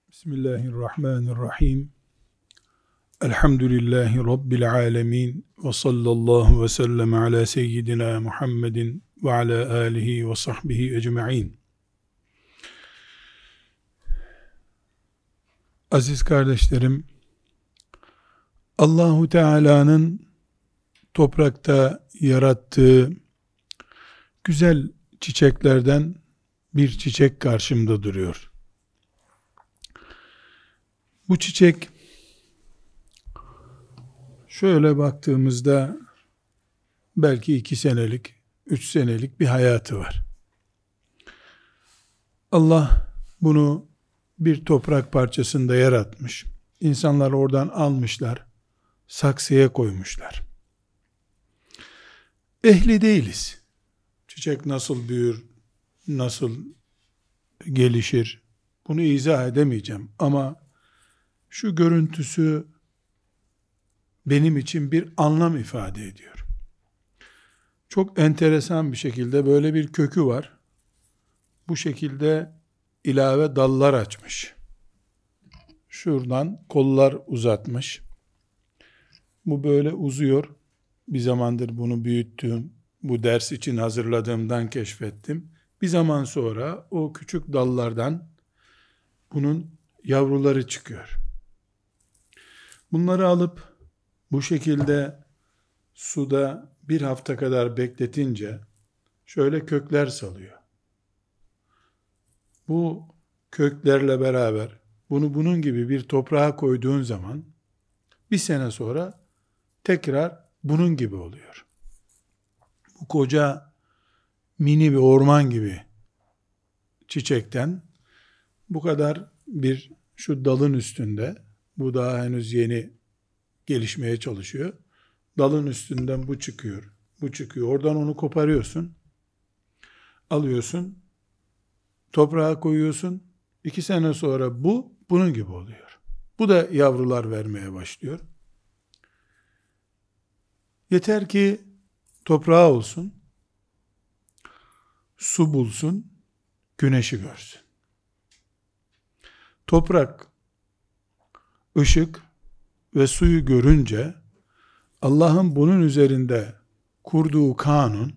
Bismillahirrahmanirrahim. Elhamdülillahi Rabbil alemin. Ve sallallahu ve sellem ala seyyidina Muhammedin ve ala alihi ve sahbihi ecma'in. Aziz kardeşlerim, Allahu Teala'nın toprakta yarattığı güzel çiçeklerden bir çiçek karşımda duruyor. Bu çiçek şöyle baktığımızda belki 2 senelik, 3 senelik bir hayatı var. Allah bunu bir toprak parçasında yaratmış. İnsanlar oradan almışlar, saksıya koymuşlar. Ehli değiliz. Çiçek nasıl büyür, nasıl gelişir, bunu izah edemeyeceğim. Ama şu görüntüsü benim için bir anlam ifade ediyor. Çok enteresan bir şekilde böyle bir kökü var. Bu şekilde ilave dallar açmış. Şuradan kollar uzatmış. Bu böyle uzuyor. Bir zamandır bunu büyüttüğüm, bu ders için hazırladığımdan keşfettim. Bir zaman sonra o küçük dallardan bunun yavruları çıkıyor. Bunları alıp bu şekilde suda 1 hafta kadar bekletince şöyle kökler salıyor. Bu köklerle beraber bunu bunun gibi bir toprağa koyduğun zaman 1 sene sonra tekrar bunun gibi oluyor. Bu koca mini bir orman gibi çiçekten bu kadar bir şu dalın üstünde, bu daha henüz yeni gelişmeye çalışıyor. Dalın üstünden bu çıkıyor. Bu çıkıyor. Oradan onu koparıyorsun. Alıyorsun. Toprağa koyuyorsun. 2 sene sonra bu bunun gibi oluyor. Bu da yavrular vermeye başlıyor. Yeter ki toprağı olsun. Su bulsun. Güneşi görsün. Toprak, ışık ve suyu görünce Allah'ın bunun üzerinde kurduğu kanun,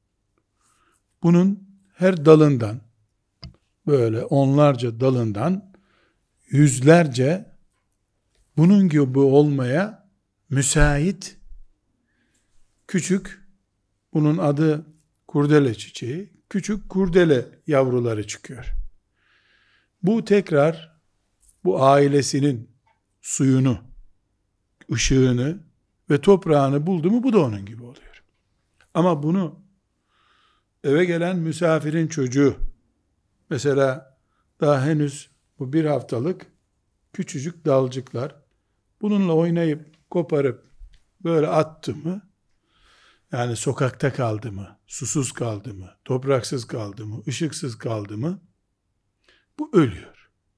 bunun her dalından, böyle onlarca dalından yüzlerce bunun gibi olmaya müsait küçük, bunun adı kurdele çiçeği, küçük kurdele yavruları çıkıyor. Bu tekrar bu ailesinin suyunu, ışığını ve toprağını buldu mu bu da onun gibi oluyor. Ama bunu eve gelen misafirin çocuğu, mesela daha henüz bu 1 haftalık küçücük dalcıklar, bununla oynayıp koparıp böyle attı mı, yani sokakta kaldı mı, susuz kaldı mı, topraksız kaldı mı, ışıksız kaldı mı, bu ölüyor.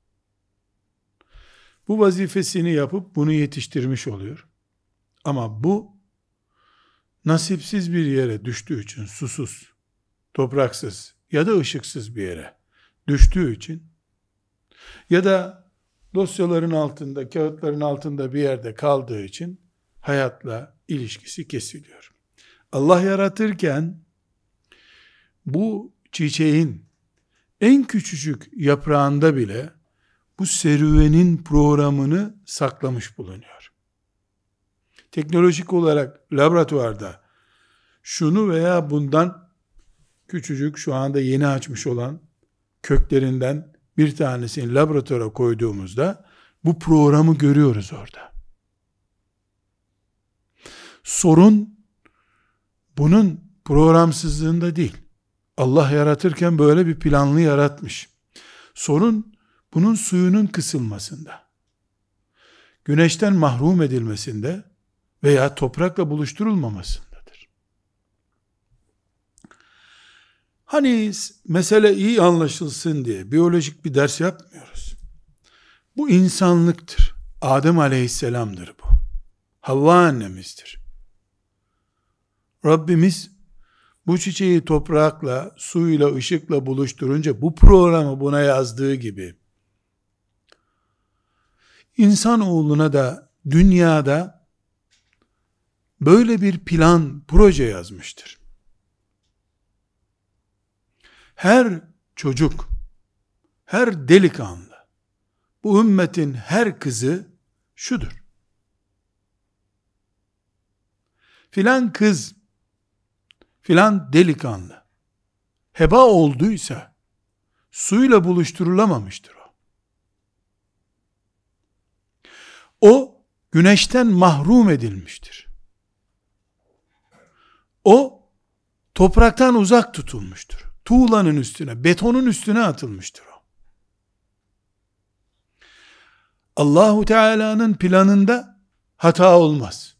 Bu vazifesini yapıp bunu yetiştirmiş oluyor. Ama bu nasipsiz bir yere düştüğü için, susuz, topraksız ya da ışıksız bir yere düştüğü için ya da dosyaların altında, kağıtların altında bir yerde kaldığı için hayatla ilişkisi kesiliyor. Allah yaratırken bu çiçeğin en küçücük yaprağında bile bu serüvenin programını saklamış bulunuyor. Teknolojik olarak laboratuvarda şunu veya bundan küçücük, şu anda yeni açmış olan köklerinden bir tanesini laboratuvara koyduğumuzda bu programı görüyoruz orada. Sorun bunun programsızlığında değil. Allah yaratırken böyle bir planlı yaratmış. Sorun bunun suyunun kısılmasında, güneşten mahrum edilmesinde veya toprakla buluşturulmamasındadır. Hani mesele iyi anlaşılsın diye biyolojik bir ders yapmıyoruz. Bu insanlıktır. Adem aleyhisselamdır bu. Havva annemizdir. Rabbimiz bu çiçeği toprakla, suyla, ışıkla buluşturunca bu programı buna yazdığı gibi İnsanoğluna da dünyada böyle bir plan, proje yazmıştır. Her çocuk, her delikanlı, bu ümmetin her kızı şudur: filan kız, filan delikanlı heba olduysa suyla buluşturulamamıştır o. O güneşten mahrum edilmiştir. O topraktan uzak tutulmuştur. Tuğlanın üstüne, betonun üstüne atılmıştır o. Allahu Teala'nın planında hata olmaz.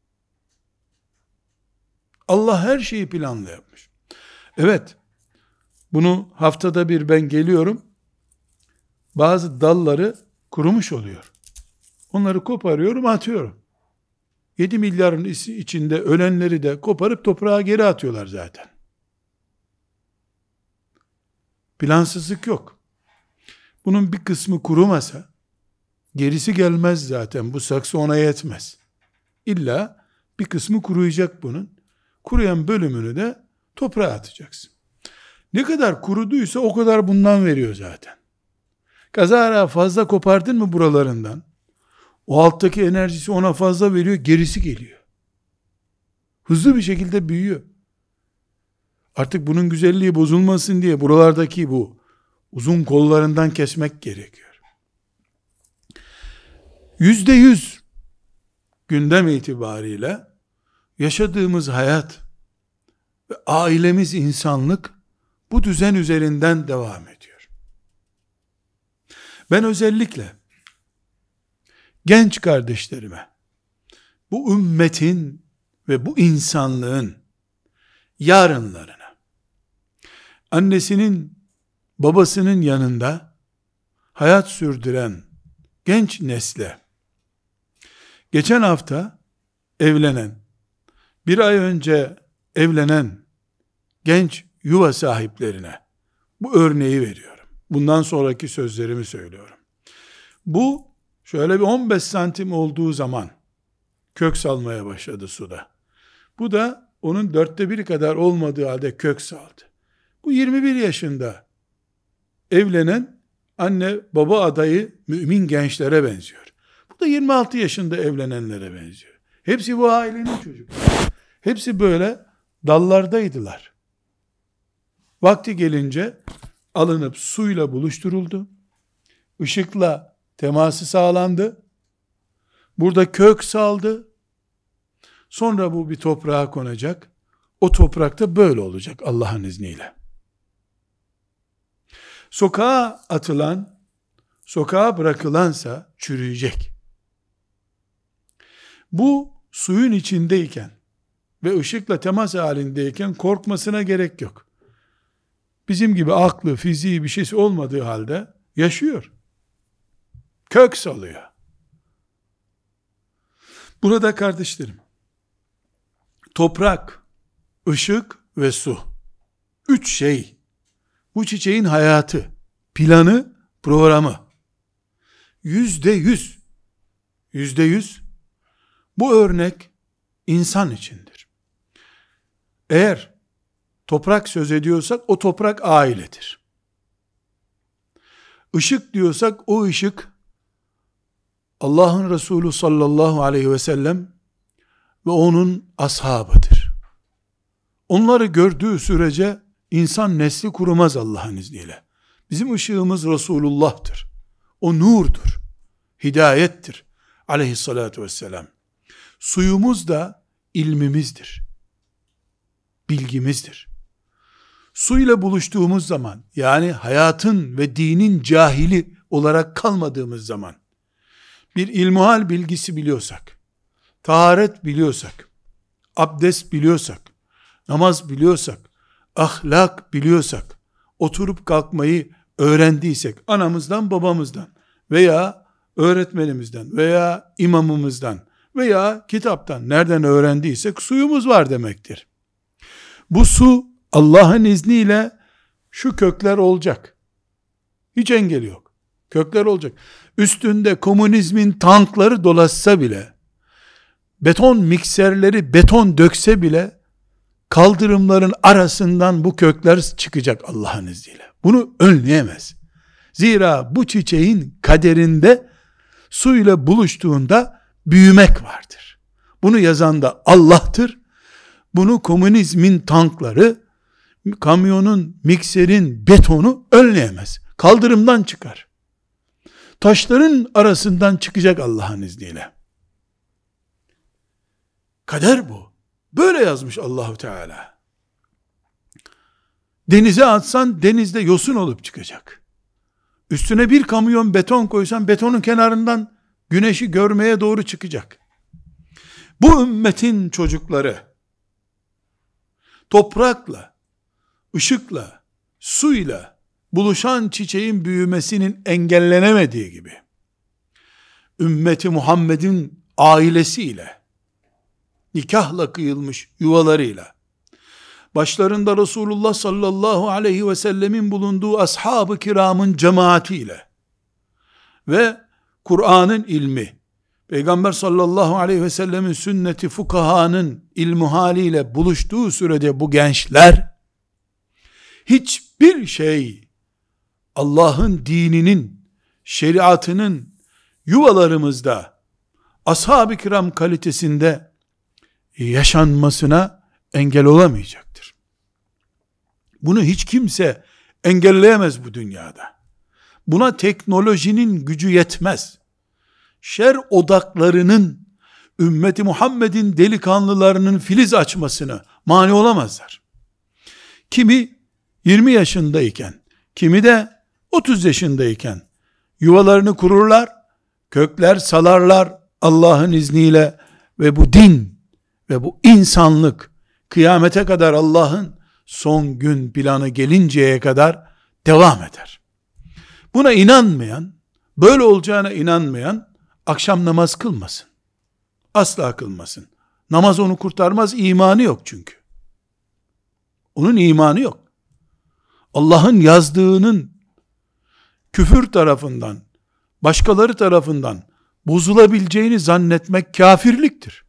Allah her şeyi planlı yapmış. Evet, bunu haftada bir ben geliyorum, bazı dalları kurumuş oluyor. Onları koparıyorum, atıyorum. 7 milyarın içinde ölenleri de koparıp toprağa geri atıyorlar zaten. Plansızlık yok. Bunun bir kısmı kurumasa, gerisi gelmez zaten. Bu saksı ona yetmez. İlla bir kısmı kuruyacak bunun. Kuruyan bölümünü de toprağa atacaksın. Ne kadar kuruduysa o kadar bundan veriyor zaten. Kazara fazla kopardın mı buralarından, o alttaki enerjisi ona fazla veriyor, gerisi geliyor. Hızlı bir şekilde büyüyor. Artık bunun güzelliği bozulmasın diye buralardaki bu uzun kollarından kesmek gerekiyor. %100 gündem itibariyle yaşadığımız hayat ve ailemiz, insanlık bu düzen üzerinden devam ediyor. Ben özellikle genç kardeşlerime, bu ümmetin ve bu insanlığın yarınlarına, annesinin, babasının yanında hayat sürdüren genç nesle, geçen hafta evlenen, bir ay önce evlenen genç yuva sahiplerine bu örneği veriyorum. Bundan sonraki sözlerimi söylüyorum. Bu şöyle bir 15 santim olduğu zaman kök salmaya başladı suda. Bu da onun 1/4 kadar olmadığı halde kök saldı. Bu 21 yaşında evlenen anne baba adayı mümin gençlere benziyor. Bu da 26 yaşında evlenenlere benziyor. Hepsi bu ailenin çocukları. Hepsi böyle dallardaydılar. Vakti gelince alınıp suyla buluşturuldu. Işıkla teması sağlandı. Burada kök saldı. Sonra bu bir toprağa konacak. O toprakta böyle olacak Allah'ın izniyle. Sokağa atılan, sokağa bırakılansa çürüyecek. Bu suyun içindeyken ve ışıkla temas halindeyken korkmasına gerek yok. Bizim gibi aklı, fiziği bir şeysi olmadığı halde yaşıyor. Kök salıyor. Burada kardeşlerim, toprak, ışık ve su. 3 şey. Bu çiçeğin hayatı, planı, programı. %100 bu örnek insan içindir. Eğer toprak söz ediyorsak o toprak ailedir. Işık diyorsak o ışık Allah'ın Resulü sallallahu aleyhi ve sellem ve onun ashabıdır. Onları gördüğü sürece insan nesli kurumaz Allah'ın izniyle. Bizim ışığımız Resulullah'tır. O nurdur. Hidayettir. Aleyhissalatu vesselam. Suyumuz da ilmimizdir. Bilgimizdir. Suyla buluştuğumuz zaman, yani hayatın ve dinin cahili olarak kalmadığımız zaman, bir ilmuhal bilgisi biliyorsak, taharet biliyorsak, abdest biliyorsak, namaz biliyorsak, ahlak biliyorsak, oturup kalkmayı öğrendiysek, anamızdan babamızdan veya öğretmenimizden veya imamımızdan veya kitaptan nereden öğrendiysek suyumuz var demektir. Bu su Allah'ın izniyle şu kökler olacak. Hiç engeli yok. Kökler olacak. Üstünde komünizmin tankları dolaşsa bile, beton mikserleri beton dökse bile, kaldırımların arasından bu kökler çıkacak Allah'ın izniyle. Bunu önleyemez. Zira bu çiçeğin kaderinde suyla buluştuğunda büyümek vardır. Bunu yazan da Allah'tır. Bunu komünizmin tankları, kamyonun, mikserin betonu önleyemez. Kaldırımdan çıkar. Taşların arasından çıkacak Allah'ın izniyle. Kader bu. Böyle yazmış Allahu Teala. Denize atsan denizde yosun olup çıkacak. Üstüne bir kamyon beton koysan betonun kenarından güneşi görmeye doğru çıkacak. Bu ümmetin çocukları toprakla, ışıkla, suyla buluşan çiçeğin büyümesinin engellenemediği gibi ümmeti Muhammed'in ailesiyle, nikahla kıyılmış yuvalarıyla, başlarında Resulullah sallallahu aleyhi ve sellemin bulunduğu ashab-ı kiramın cemaatiyle ve Kur'an'ın ilmi, Peygamber sallallahu aleyhi ve sellemin sünneti, fukahanın ilmu haliyle buluştuğu sürede bu gençler, hiçbir şey Allah'ın dininin, şeriatının yuvalarımızda ashab-ı kiram kalitesinde yaşanmasına engel olamayacaktır. Bunu hiç kimse engelleyemez bu dünyada. Buna teknolojinin gücü yetmez. Şer odaklarının ümmeti Muhammed'in delikanlılarının filiz açmasını mani olamazlar. Kimi 20 yaşındayken, kimi de 30 yaşındayken yuvalarını kururlar, kökler salarlar Allah'ın izniyle ve bu din ve bu insanlık kıyamete kadar, Allah'ın son gün planı gelinceye kadar devam eder. Buna inanmayan, böyle olacağına inanmayan akşam namaz kılmasın. Asla kılmasın. Namaz onu kurtarmaz, imanı yok çünkü. Onun imanı yok. Allah'ın yazdığının küfür tarafından, başkaları tarafından bozulabileceğini zannetmek kafirliktir.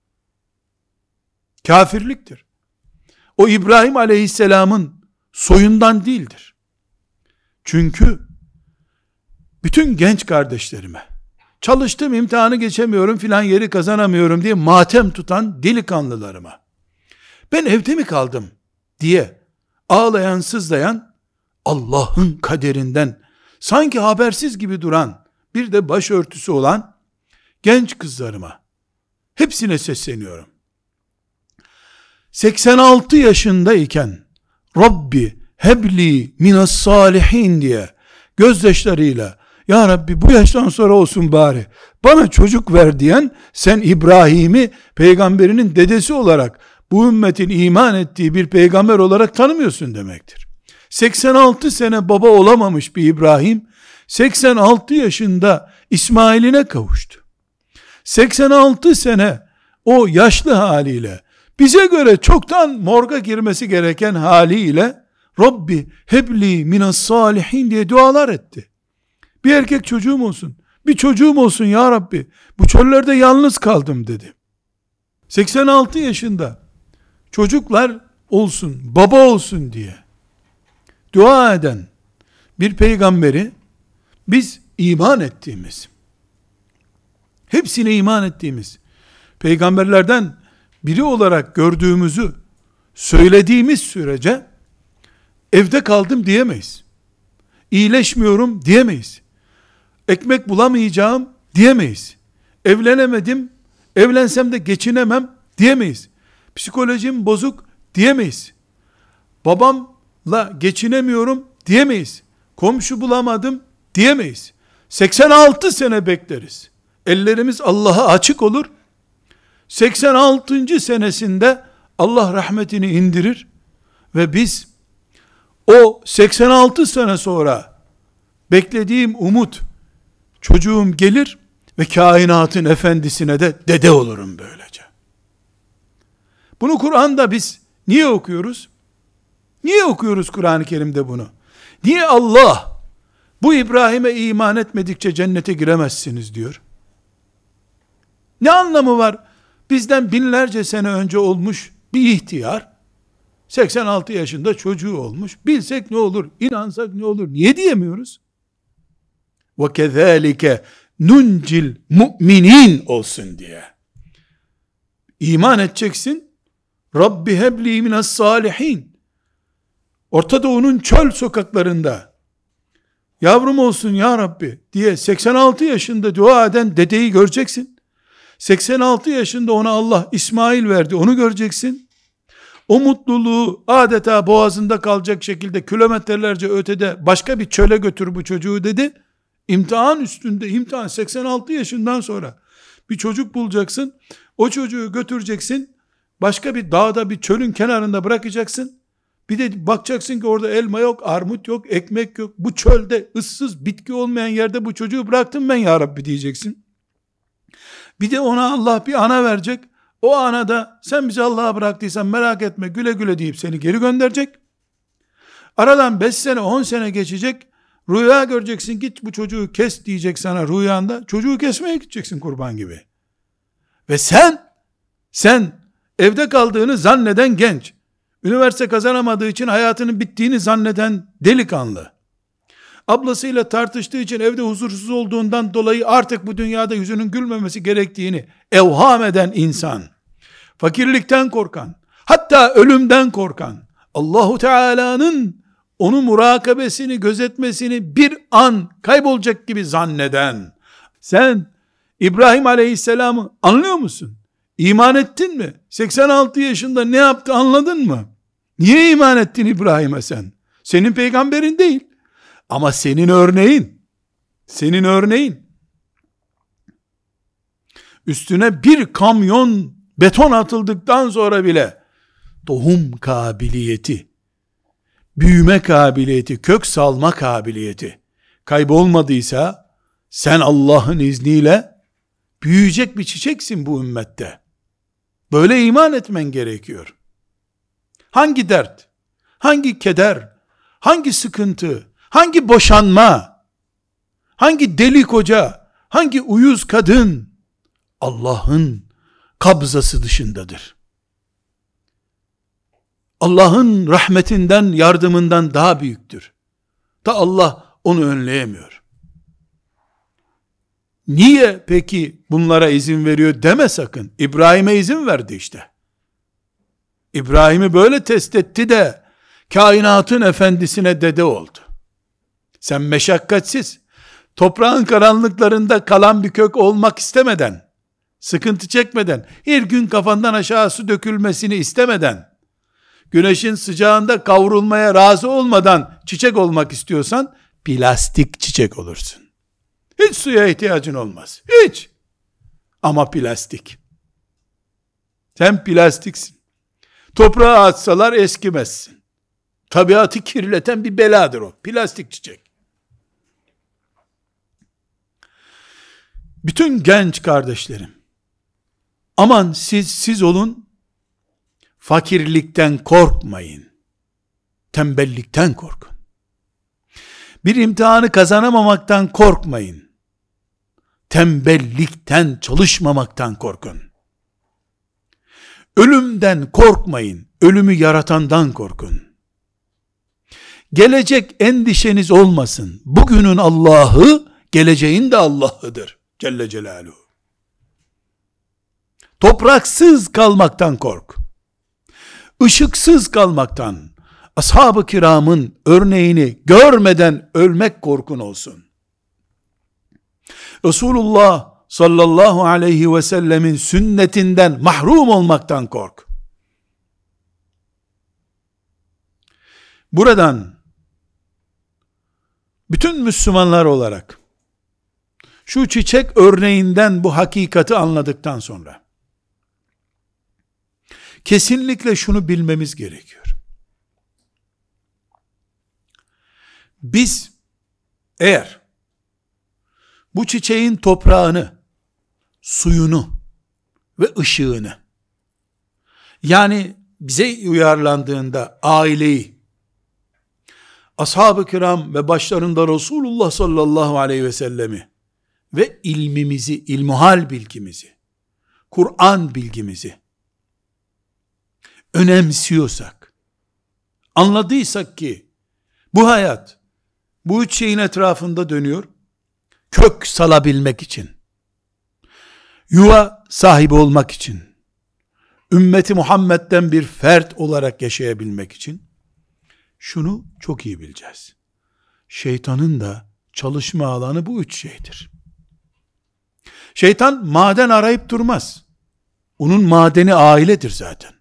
Kafirliktir. O İbrahim aleyhisselamın soyundan değildir. Çünkü bütün genç kardeşlerime, çalıştım imtihanı geçemiyorum filan yeri kazanamıyorum diye matem tutan delikanlılarıma, ben evde mi kaldım diye ağlayan sızlayan, Allah'ın kaderinden sanki habersiz gibi duran, bir de başörtüsü olan genç kızlarıma hepsine sesleniyorum. 86 yaşındayken Rabbi hebli minas salihin diye gözyaşlarıyla, ya Rabbi bu yaştan sonra olsun bari, bana çocuk ver diyen, sen İbrahim'i peygamberinin dedesi olarak, bu ümmetin iman ettiği bir peygamber olarak tanımıyorsun demektir. 86 sene baba olamamış bir İbrahim, 86 yaşında İsmail'ine kavuştu. 86 sene o yaşlı haliyle, bize göre çoktan morga girmesi gereken haliyle, Rabbi hebli minas salihin diye dualar etti. Bir erkek çocuğum olsun, bir çocuğum olsun ya Rabbi, bu çöllerde yalnız kaldım dedi. 86 yaşında çocuklar olsun, baba olsun diye dua eden bir peygamberi biz iman ettiğimiz, hepsine iman ettiğimiz peygamberlerden biri olarak gördüğümüzü söylediğimiz sürece evde kaldım diyemeyiz. İyileşmiyorum diyemeyiz. Ekmek bulamayacağım diyemeyiz. Evlenemedim, evlensem de geçinemem diyemeyiz. Psikolojim bozuk diyemeyiz. Babamla geçinemiyorum diyemeyiz. Komşu bulamadım diyemeyiz. 86 sene bekleriz. Ellerimiz Allah'a açık olur. 86. senesinde Allah rahmetini indirir ve biz o 86 sene sonra beklediğim umut, çocuğum gelir ve kainatın efendisine de dede olurum böylece. Bunu Kur'an'da biz niye okuyoruz? Niye okuyoruz Kur'an-ı Kerim'de bunu? Niye Allah Bu İbrahim'e iman etmedikçe cennete giremezsiniz diyor. Ne anlamı var? Bizden binlerce sene önce olmuş bir ihtiyar, 86 yaşında çocuğu olmuş. Bilsek ne olur, inansak ne olur? Niye diyemiyoruz? وَكَذَٰلِكَ nuncil mu'minin olsun diye. İman edeceksin. Rabbi hebli minas salihin. Orta Doğu'nun çöl sokaklarında yavrum olsun ya Rabbi diye 86 yaşında dua eden dedeyi göreceksin. 86 yaşında ona Allah İsmail verdi, onu göreceksin. O mutluluğu adeta boğazında kalacak şekilde kilometrelerce ötede başka bir çöle götür bu çocuğu dedi. İmtihan üstünde imtihan, 86 yaşından sonra bir çocuk bulacaksın. O çocuğu götüreceksin. Başka bir dağda, bir çölün kenarında bırakacaksın. Bir de bakacaksın ki orada elma yok, armut yok, ekmek yok. Bu çölde ıssız, bitki olmayan yerde bu çocuğu bıraktım ben ya Rabbi diyeceksin. Bir de ona Allah bir ana verecek. O ana da sen bizi Allah'a bıraktıysan merak etme güle güle deyip seni geri gönderecek. Aradan 5 sene 10 sene geçecek. Rüya göreceksin, git bu çocuğu kes diyecek sana rüyanda. Çocuğu kesmeye gideceksin kurban gibi. Ve sen evde kaldığını zanneden genç, üniversite kazanamadığı için hayatının bittiğini zanneden delikanlı, ablasıyla tartıştığı için evde huzursuz olduğundan dolayı artık bu dünyada yüzünün gülmemesi gerektiğini evham eden insan, fakirlikten korkan, hatta ölümden korkan, Allahu Teala'nın onu murakabesini, gözetmesini bir an kaybolacak gibi zanneden, sen İbrahim Aleyhisselam'ı anlıyor musun? İman ettin mi? 86 yaşında ne yaptı anladın mı? Niye iman ettin İbrahim'e sen? Senin peygamberin değil. Ama senin örneğin, üstüne bir kamyon beton atıldıktan sonra bile tohum kabiliyeti, büyüme kabiliyeti, kök salma kabiliyeti kaybolmadıysa, sen Allah'ın izniyle büyüyecek bir çiçeksin bu ümmette. Böyle iman etmen gerekiyor. Hangi dert, hangi keder, hangi sıkıntı, hangi boşanma, hangi deli koca, hangi uyuz kadın Allah'ın kabzası dışındadır. Allah'ın rahmetinden, yardımından daha büyüktür. Da Allah onu önleyemiyor. Niye peki bunlara izin veriyor deme sakın. İbrahim'e izin verdi işte. İbrahim'i böyle test etti de kainatın efendisine dede oldu. Sen meşakkatsiz, toprağın karanlıklarında kalan bir kök olmak istemeden, sıkıntı çekmeden, her gün kafandan aşağı su dökülmesini istemeden, güneşin sıcağında kavrulmaya razı olmadan çiçek olmak istiyorsan, plastik çiçek olursun. Hiç suya ihtiyacın olmaz. Hiç. Ama plastik. Sen plastiksin. Toprağa atsalar eskimezsin. Tabiatı kirleten bir beladır o. Plastik çiçek. Bütün genç kardeşlerim, aman siz olun, fakirlikten korkmayın. Tembellikten korkun. Bir imtihanı kazanamamaktan korkmayın. Tembellikten, çalışmamaktan korkun. Ölümden korkmayın. Ölümü yaratandan korkun. Gelecek endişeniz olmasın. Bugünün Allah'ı, geleceğin de Allah'ıdır. Celle Celaluhu. Topraksız kalmaktan kork. Işıksız kalmaktan, ashab-ı kiramın örneğini görmeden ölmek korkun olsun. Resulullah sallallahu aleyhi ve sellemin sünnetinden mahrum olmaktan kork. Buradan bütün Müslümanlar olarak şu çiçek örneğinden bu hakikati anladıktan sonra kesinlikle şunu bilmemiz gerekiyor. Biz eğer bu çiçeğin toprağını, suyunu ve ışığını, yani bize uyarlandığında aileyi, ashab-ı kiram ve başlarında Resulullah sallallahu aleyhi ve sellemi ve ilmimizi, ilmuhal bilgimizi, Kur'an bilgimizi önemsiyorsak, anladıysak ki bu hayat bu üç şeyin etrafında dönüyor, kök salabilmek için, yuva sahibi olmak için, ümmeti Muhammed'den bir fert olarak yaşayabilmek için, şunu çok iyi bileceğiz. Şeytanın da çalışma alanı bu üç şeydir. Şeytan maden arayıp durmaz. Onun madeni ailedir zaten.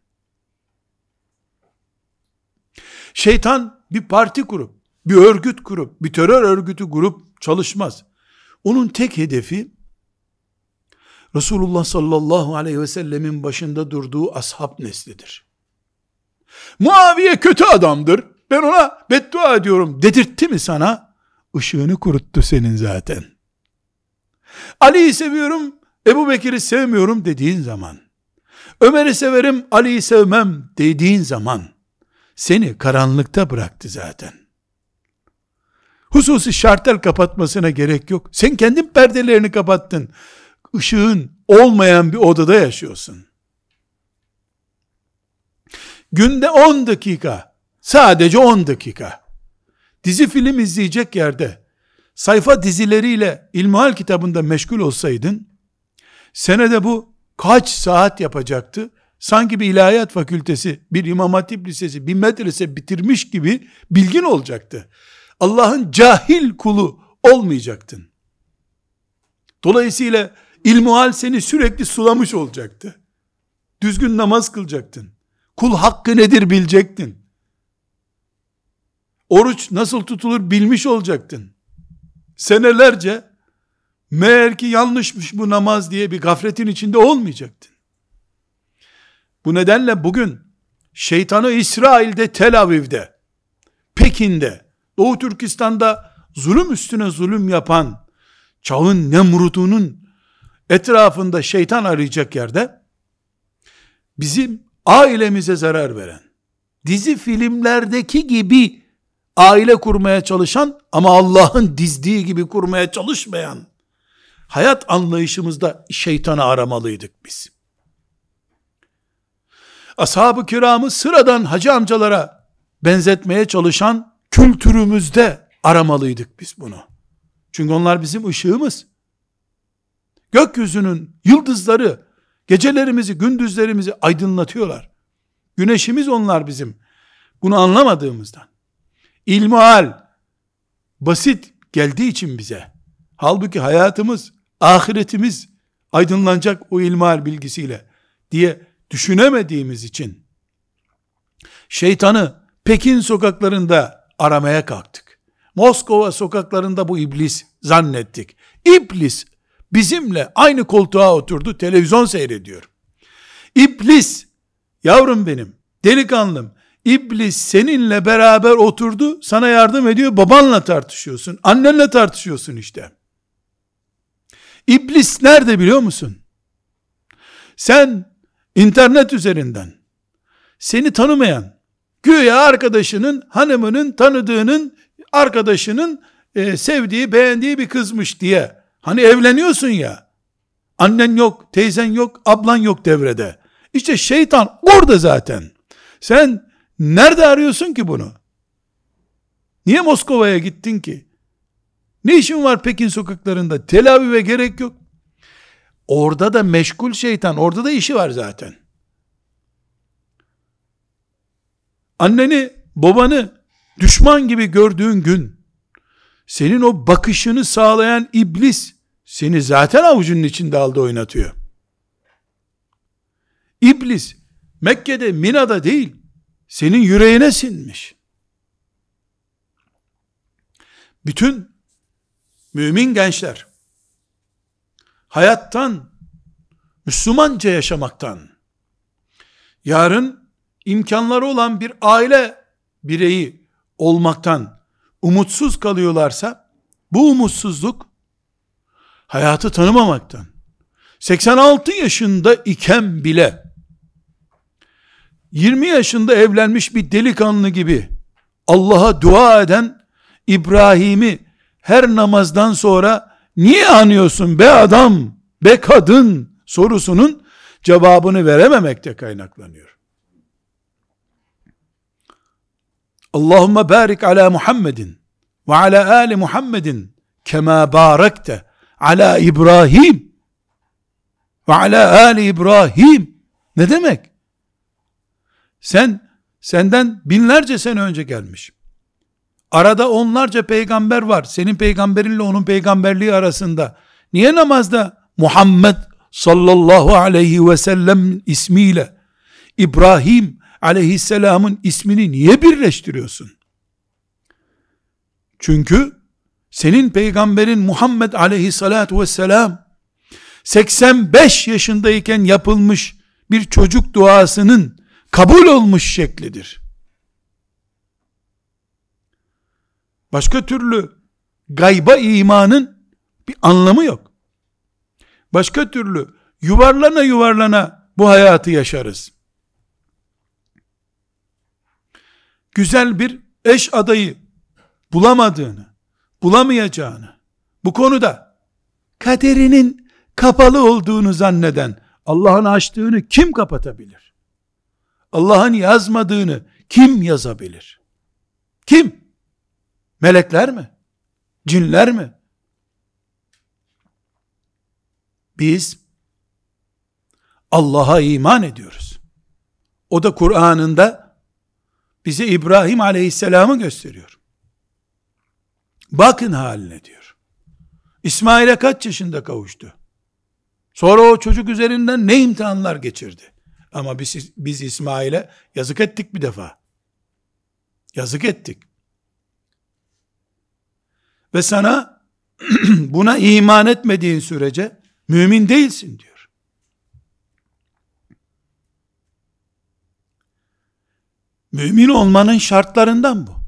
Şeytan bir parti kurup, bir örgüt kurup, bir terör örgütü kurup çalışmaz. Onun tek hedefi, Resulullah sallallahu aleyhi ve sellemin başında durduğu ashab neslidir. Muaviye kötü adamdır, ben ona beddua ediyorum dedirtti mi sana? Işığını kuruttu senin zaten. Ali'yi seviyorum, Ebu Bekir'i sevmiyorum dediğin zaman, Ömer'i severim, Ali'yi sevmem dediğin zaman, seni karanlıkta bıraktı zaten. Hususi şartel kapatmasına gerek yok. Sen kendin perdelerini kapattın. Işığın olmayan bir odada yaşıyorsun. Günde 10 dakika, sadece 10 dakika, dizi film izleyecek yerde, sayfa dizileriyle ilmihal kitabında meşgul olsaydın, senede bu kaç saat yapacaktı? Sanki bir ilahiyat fakültesi, bir İmam Hatip lisesi, bir medrese bitirmiş gibi bilgin olacaktı. Allah'ın cahil kulu olmayacaktın. Dolayısıyla ilmuhal seni sürekli sulamış olacaktı. Düzgün namaz kılacaktın. Kul hakkı nedir bilecektin. Oruç nasıl tutulur bilmiş olacaktın. Senelerce meğer ki yanlışmış bu namaz diye bir gafletin içinde olmayacaktın. Bu nedenle bugün şeytanı İsrail'de, Tel Aviv'de, Pekin'de, Doğu Türkistan'da zulüm üstüne zulüm yapan çağın Nemrud'unun etrafında şeytan arayacak yerde, bizim ailemize zarar veren, dizi filmlerdeki gibi aile kurmaya çalışan ama Allah'ın dizdiği gibi kurmaya çalışmayan hayat anlayışımızda şeytanı aramalıydık biz. Ashab-ı kiramı sıradan hacı amcalara benzetmeye çalışan kültürümüzde aramalıydık biz bunu. Çünkü onlar bizim ışığımız. Gökyüzünün yıldızları gecelerimizi, gündüzlerimizi aydınlatıyorlar. Güneşimiz onlar bizim. Bunu anlamadığımızdan. İlmihal basit geldiği için bize. Halbuki hayatımız, ahiretimiz aydınlanacak o ilmihal bilgisiyle diye düşünemediğimiz için şeytanı Pekin sokaklarında aramaya kalktık. Moskova sokaklarında bu iblis zannettik. İblis bizimle aynı koltuğa oturdu, televizyon seyrediyor. İblis, yavrum benim, delikanlım, İblis seninle beraber oturdu, sana yardım ediyor, babanla tartışıyorsun, annenle tartışıyorsun işte. İblis nerede biliyor musun? Sen internet üzerinden seni tanımayan, güya arkadaşının, hanımının, tanıdığının, arkadaşının sevdiği, beğendiği bir kızmış diye, hani evleniyorsun ya, annen yok, teyzen yok, ablan yok devrede. İşte şeytan orada zaten. Sen nerede arıyorsun ki bunu? Niye Moskova'ya gittin ki? Ne işin var Pekin sokaklarında? Tel Aviv'e gerek yok. Orada da meşgul şeytan, orada da işi var zaten. Anneni, babanı düşman gibi gördüğün gün, senin o bakışını sağlayan iblis, seni zaten avucunun içinde aldı oynatıyor. İblis, Mekke'de, Mina'da değil, senin yüreğine sinmiş. Bütün mümin gençler, hayattan, Müslümanca yaşamaktan, yarın imkanları olan bir aile bireyi olmaktan umutsuz kalıyorlarsa, bu umutsuzluk, hayatı tanımamaktan, 86 yaşında iken bile, 20 yaşında evlenmiş bir delikanlı gibi, Allah'a dua eden İbrahim'i her namazdan sonra niye anıyorsun be adam, be kadın sorusunun cevabını verememekte kaynaklanıyor. Allahümme barik ala Muhammedin ve ala ali Muhammedin kema barakte ala İbrahim ve ala ali İbrahim. Ne demek? Senden binlerce sene önce gelmiş. Arada onlarca peygamber var. Senin peygamberinle onun peygamberliği arasında. Niye namazda Muhammed sallallahu aleyhi ve sellem ismiyle İbrahim aleyhisselamın ismini niye birleştiriyorsun? Çünkü senin peygamberin Muhammed aleyhissalatu vesselam 85 yaşındayken yapılmış bir çocuk duasının kabul olmuş şeklidir. Başka türlü gayba imanın bir anlamı yok. Başka türlü yuvarlana yuvarlana bu hayatı yaşarız. Güzel bir eş adayı bulamadığını, bulamayacağını, bu konuda kaderinin kapalı olduğunu zanneden Allah'ın açtığını kim kapatabilir? Allah'ın yazmadığını kim yazabilir? Kim? Melekler mi? Cinler mi? Biz Allah'a iman ediyoruz. O da Kur'an'ında bize İbrahim aleyhisselamı gösteriyor. Bakın haline diyor. İsmail'e kaç yaşında kavuştu? Sonra o çocuk üzerinden ne imtihanlar geçirdi? Ama biz İsmail'e yazık ettik bir defa. Yazık ettik. Ve sana buna iman etmediğin sürece mümin değilsin diyor. Mümin olmanın şartlarından bu.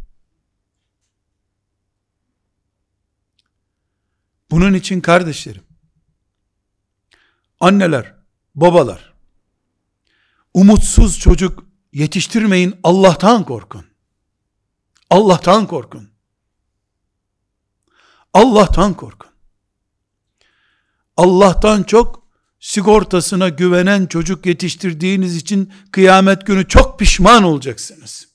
Bunun için kardeşlerim, anneler, babalar, umutsuz çocuk yetiştirmeyin, Allah'tan korkun. Allah'tan korkun. Allah'tan korkun. Allah'tan çok sigortasına güvenen çocuk yetiştirdiğiniz için kıyamet günü çok pişman olacaksınız.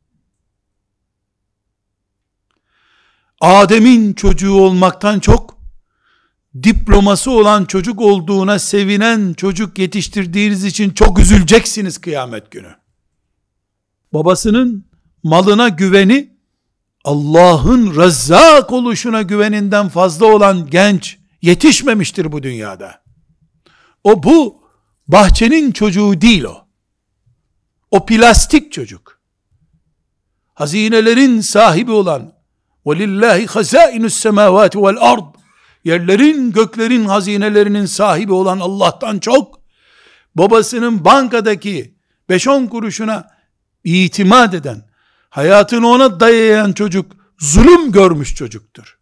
Adem'in çocuğu olmaktan çok diploması olan çocuk olduğuna sevinen çocuk yetiştirdiğiniz için çok üzüleceksiniz kıyamet günü. Babasının malına güveni Allah'ın Rezzak oluşuna güveninden fazla olan genç yetişmemiştir bu dünyada. O bu bahçenin çocuğu değil o. O plastik çocuk. Hazinelerin sahibi olan وَلِلَّهِ خَزَائِنُ السَّمَاوَاتِ وَالْأَرْضِ yerlerin göklerin hazinelerinin sahibi olan Allah'tan çok babasının bankadaki 5-10 kuruşuna itimat eden, hayatını ona dayayan çocuk zulüm görmüş çocuktur.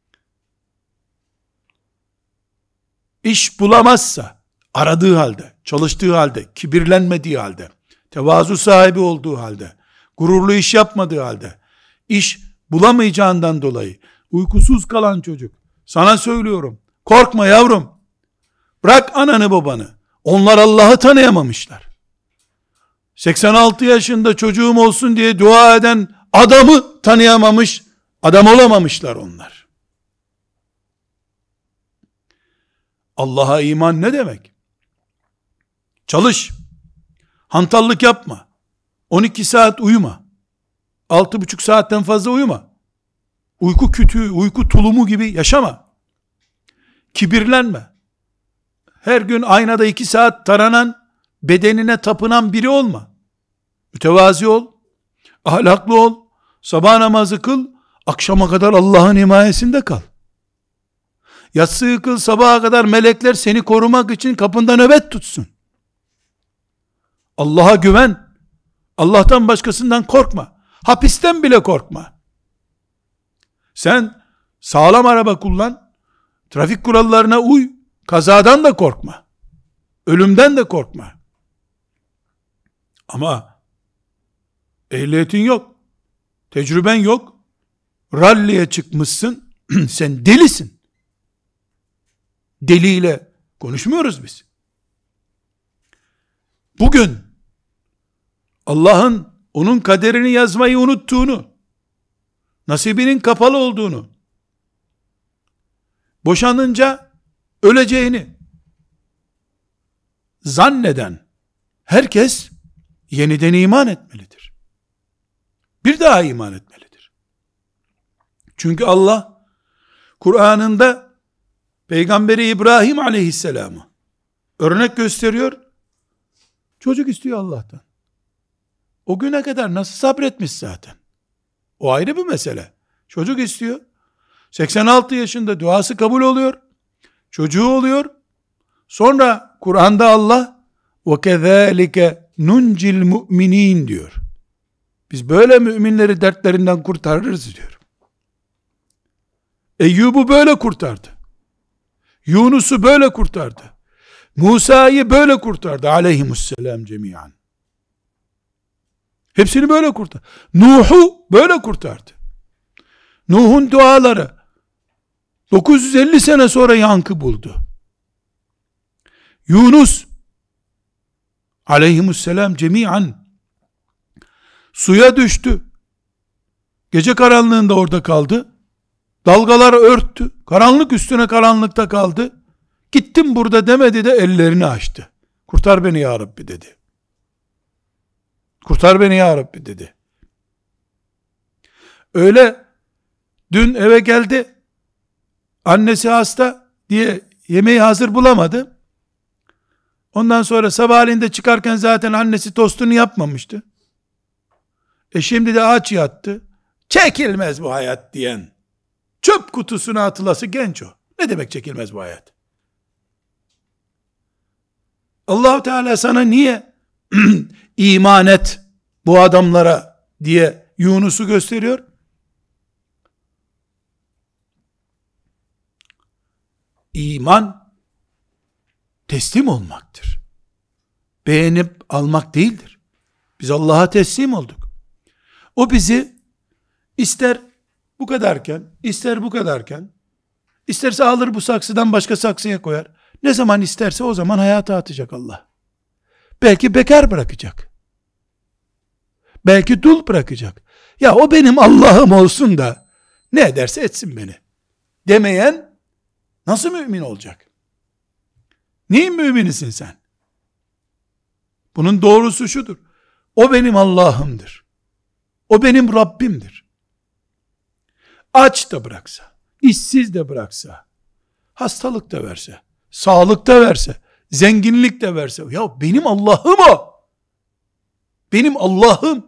İş bulamazsa, aradığı halde, çalıştığı halde, kibirlenmediği halde, tevazu sahibi olduğu halde, gururlu iş yapmadığı halde, iş bulamayacağından dolayı uykusuz kalan çocuk, sana söylüyorum, korkma yavrum, bırak ananı babanı, onlar Allah'ı tanıyamamışlar. 86 yaşında çocuğum olsun diye dua eden adamı tanıyamamış, adam olamamışlar onlar. Allah'a iman ne demek? Çalış, hantallık yapma, 12 saat uyuma, 6,5 saatten fazla uyuma, uyku kütüğü, uyku tulumu gibi yaşama, kibirlenme, her gün aynada 2 saat taranan, bedenine tapınan biri olma, mütevazi ol, ahlaklı ol, sabah namazı kıl, akşama kadar Allah'ın himayesinde kal. Yatsıyı kıl, sabaha kadar melekler seni korumak için kapında nöbet tutsun. Allah'a güven, Allah'tan başkasından korkma, hapisten bile korkma. Sen sağlam araba kullan, trafik kurallarına uy, kazadan da korkma, ölümden de korkma. Ama ehliyetin yok, Tecrüben yok. Ralliye çıkmışsın. Sen delisin. Deliyle konuşmuyoruz biz. Bugün Allah'ın onun kaderini yazmayı unuttuğunu, nasibinin kapalı olduğunu, boşanınca öleceğini zanneden herkes yeniden iman etmelidir. Bir daha iman etmelidir. Çünkü Allah Kur'an'ında Peygamberi İbrahim aleyhisselamı örnek gösteriyor. Çocuk istiyor Allah'tan. O güne kadar nasıl sabretmiş zaten. O ayrı bir mesele. Çocuk istiyor. 86 yaşında duası kabul oluyor. Çocuğu oluyor. Sonra Kur'an'da Allah وَكَذَٰلِكَ نُنْجِ الْمُؤْمِنِينَ diyor. Biz böyle müminleri dertlerinden kurtarırız diyor. Eyyub'u böyle kurtardı. Yunus'u böyle kurtardı. Musa'yı böyle kurtardı aleyhimusselam cemiyan. Hepsini böyle kurtardı. Nuh'u böyle kurtardı. Nuh'un duaları 950 sene sonra yankı buldu. Yunus aleyhimusselam cemiyan suya düştü. Gece karanlığında orada kaldı. Dalgalar örttü. Karanlık üstüne karanlıkta kaldı. Gittim burada demedi de ellerini açtı. Kurtar beni ya Rabbi dedi. Kurtar beni ya Rabbi dedi. Öyle dün eve geldi. Annesi hasta diye yemeği hazır bulamadı. Ondan sonra sabahleyin de çıkarken zaten annesi tostunu yapmamıştı. Şimdi de aç yattı. Çekilmez bu hayat diyen, çöp kutusuna atılası genç o. Ne demek çekilmez bu hayat? Allah-u Teala sana niye iman et bu adamlara diye Yunus'u gösteriyor? İman teslim olmaktır. Beğenip almak değildir. Biz Allah'a teslim olduk. O bizi ister bu kadarken, ister bu kadarken, isterse alır bu saksıdan başka saksıya koyar. Ne zaman isterse o zaman hayata atacak Allah. Belki bekar bırakacak. Belki dul bırakacak. Ya o benim Allah'ım olsun da ne ederse etsin beni demeyen nasıl mümin olacak? Neyin müminisin sen? Bunun doğrusu şudur. O benim Allah'ımdır. O benim Rabbimdir. Aç da bıraksa, işsiz de bıraksa, hastalık da verse, sağlık da verse, zenginlik de verse, ya benim Allah'ım o. Benim Allah'ım.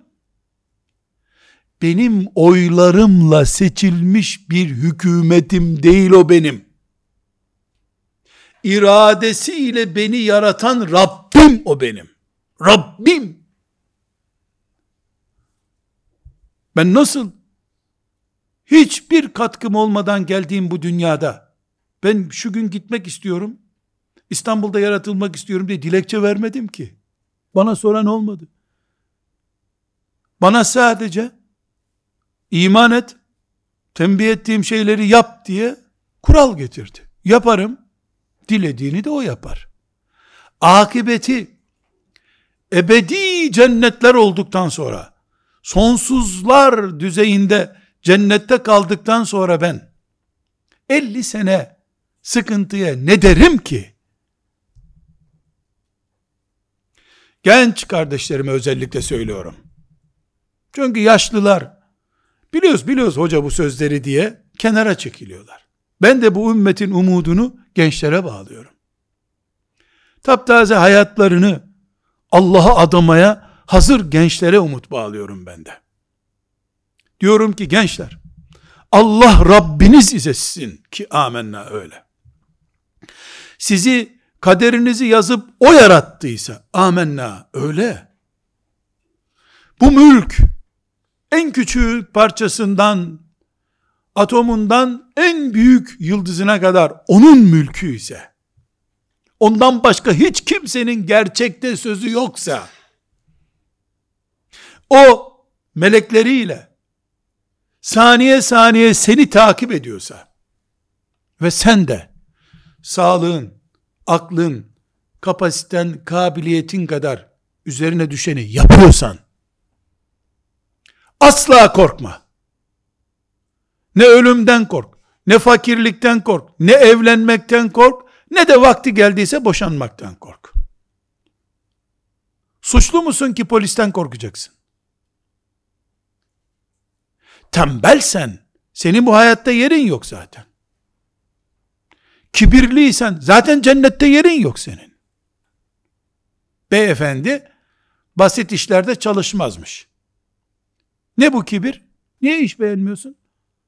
Benim oylarımla seçilmiş bir hükümetim değil o benim. İradesiyle beni yaratan Rabbim o benim. Rabbim. Ben nasıl hiçbir katkım olmadan geldiğim bu dünyada, ben şu gün gitmek istiyorum, İstanbul'da yaratılmak istiyorum diye dilekçe vermedim ki. Bana soran olmadı. Bana sadece iman et, tembih ettiğim şeyleri yap diye kural getirdi. Yaparım, dilediğini de o yapar. Akıbeti ebedi cennetler olduktan sonra, sonsuzlar düzeyinde cennette kaldıktan sonra ben 50 sene sıkıntıya ne derim ki? Genç kardeşlerime özellikle söylüyorum. Çünkü yaşlılar biliyoruz hoca bu sözleri diye kenara çekiliyorlar. Ben de bu ümmetin umudunu gençlere bağlıyorum. Taptaze hayatlarını Allah'a adamaya hazır gençlere umut bağlıyorum ben de. Diyorum ki gençler, Allah Rabbiniz ise sizin, ki amenna öyle. Sizi, kaderinizi yazıp o yarattıysa, amenna öyle. Bu mülk en küçük parçasından, atomundan en büyük yıldızına kadar onun mülkü ise, ondan başka hiç kimsenin gerçekte sözü yoksa, o melekleriyle, saniye saniye seni takip ediyorsa ve sen de sağlığın, aklın, kapasiten, kabiliyetin kadar üzerine düşeni yapıyorsan asla korkma. Ne ölümden kork, ne fakirlikten kork, ne evlenmekten kork, ne de vakti geldiyse boşanmaktan kork. Suçlu musun ki polisten korkacaksın? Tembelsen, senin bu hayatta yerin yok zaten. Kibirliysen, zaten cennette yerin yok senin. Beyefendi, basit işlerde çalışmazmış. Ne bu kibir? Niye iş beğenmiyorsun?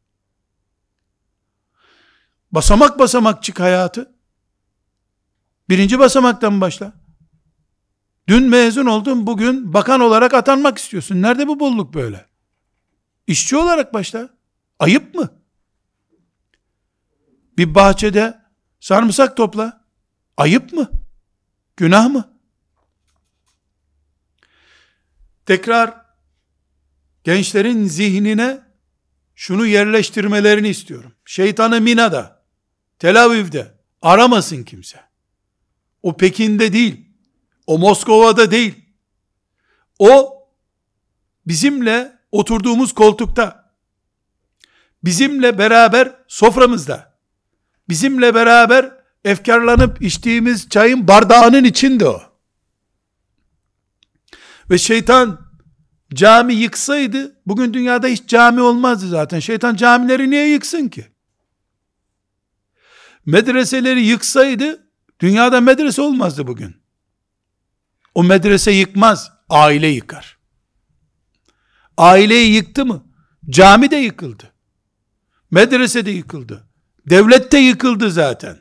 Basamak basamak çık hayatı. Birinci basamaktan başla. Dün mezun oldun, bugün bakan olarak atanmak istiyorsun. Nerede bu bolluk böyle? İşçi olarak başla. Ayıp mı? Bir bahçede sarımsak topla. Ayıp mı? Günah mı? Tekrar gençlerin zihnine şunu yerleştirmelerini istiyorum. Şeytanı Mina'da, Tel Aviv'de aramasın kimse. O Pekin'de değil, o Moskova'da değil. O bizimle oturduğumuz koltukta, bizimle beraber soframızda, bizimle beraber efkarlanıp içtiğimiz çayın bardağının içinde o. Ve şeytan cami yıksaydı, bugün dünyada hiç cami olmazdı zaten. Şeytan camileri niye yıksın ki? Medreseleri yıksaydı, dünyada medrese olmazdı bugün. O medrese yıkmaz, aile yıkar. Aileyi yıktı mı? Cami de yıkıldı. Medrese de yıkıldı. Devlet de yıkıldı zaten.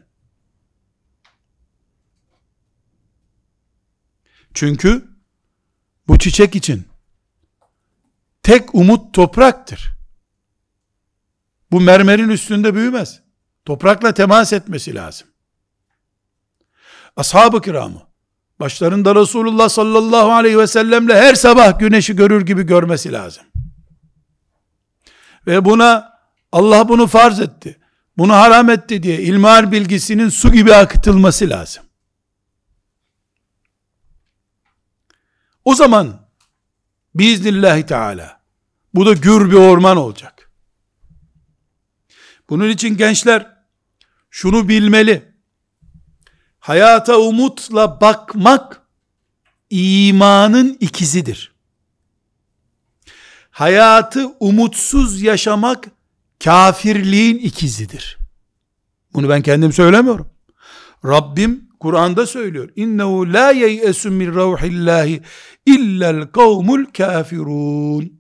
Çünkü bu çiçek için tek umut topraktır. Bu mermerin üstünde büyümez. Toprakla temas etmesi lazım. Ashab-ı kiramı, başlarında Resulullah sallallahu aleyhi ve sellemle her sabah güneşi görür gibi görmesi lazım. Ve buna, Allah bunu farz etti, bunu haram etti diye ilmihal bilgisinin su gibi akıtılması lazım. O zaman biiznillahü teala bu da gür bir orman olacak. Bunun için gençler şunu bilmeli: hayata umutla bakmak imanın ikizidir. Hayatı umutsuz yaşamak kafirliğin ikizidir. Bunu ben kendim söylemiyorum. Rabbim Kur'an'da söylüyor. İnnehu la yeyesu min ruhillahi illel kavmul kafirun.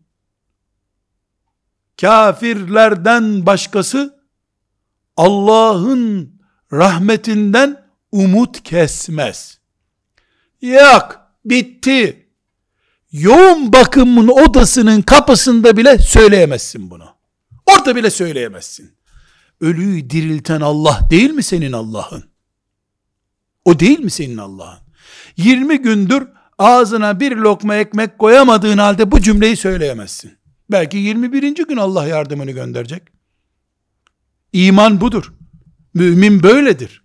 Kafirlerden başkası Allah'ın rahmetinden umut kesmez. Yok, bitti. Yoğun bakımın odasının kapısında bile söyleyemezsin bunu. Orada bile söyleyemezsin. Ölüyü dirilten Allah değil mi senin Allah'ın? O değil mi senin Allah'ın? 20 gündür ağzına bir lokma ekmek koyamadığın halde bu cümleyi söyleyemezsin. Belki 21. gün Allah yardımını gönderecek. İman budur. Mümin böyledir.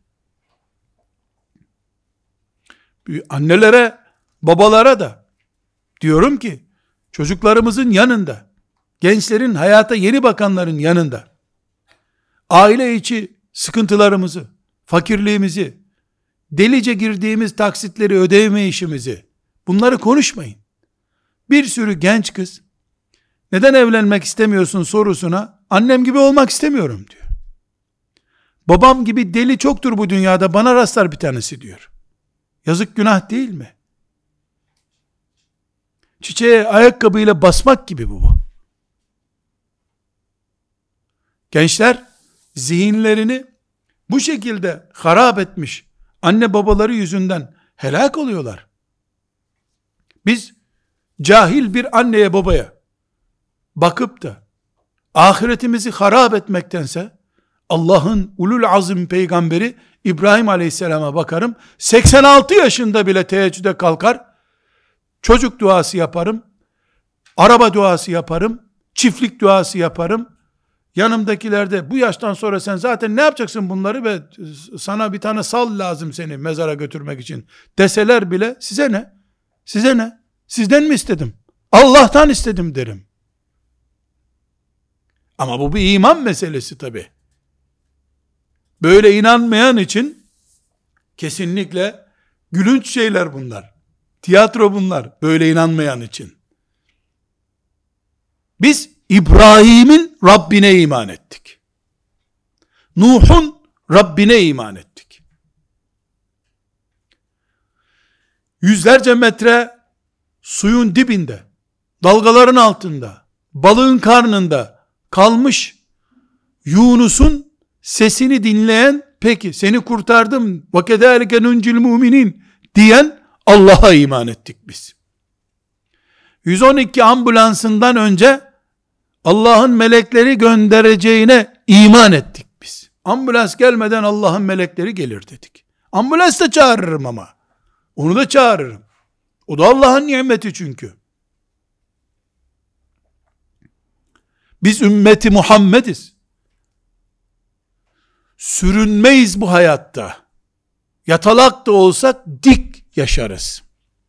Annelere, babalara da diyorum ki, çocuklarımızın yanında, gençlerin, hayata yeni bakanların yanında, aile içi sıkıntılarımızı, fakirliğimizi, delice girdiğimiz taksitleri ödeyemeyişimizi, bunları konuşmayın. Bir sürü genç kız, neden evlenmek istemiyorsun sorusuna, annem gibi olmak istemiyorum diyor. Babam gibi deli çoktur bu dünyada, bana rastlar bir tanesi diyor. Yazık, günah değil mi? Çiçeğe ayakkabıyla basmak gibi bu. Gençler zihinlerini bu şekilde harap etmiş anne babaları yüzünden helak oluyorlar. Biz cahil bir anneye babaya bakıp da ahiretimizi harap etmektense Allah'ın ulul azim peygamberi İbrahim aleyhisselama bakarım, 86 yaşında bile teheccüde kalkar, çocuk duası yaparım, araba duası yaparım, çiftlik duası yaparım. Yanımdakiler de bu yaştan sonra sen zaten ne yapacaksın bunları ve sana bir tane sal lazım seni mezara götürmek için deseler bile size ne? Size ne? Sizden mi istedim? Allah'tan istedim derim. Ama bu bir iman meselesi tabii. Böyle inanmayan için kesinlikle gülünç şeyler bunlar. Tiyatro bunlar. Böyle inanmayan için. Biz İbrahim'in Rabbine iman ettik. Nuh'un Rabbine iman ettik. Yüzlerce metre suyun dibinde, dalgaların altında, balığın karnında kalmış Yunus'un sesini dinleyen, peki seni kurtardım ve kedâlike nuncil müminin diyen Allah'a iman ettik biz. 112 ambulansından önce Allah'ın melekleri göndereceğine iman ettik biz. Ambulans gelmeden Allah'ın melekleri gelir dedik. Ambulans da çağırırım ama. Onu da çağırırım. O da Allah'ın nimeti çünkü. Biz ümmeti Muhammediz. Sürünmeyiz bu hayatta. Yatalak da olsak dik yaşarız.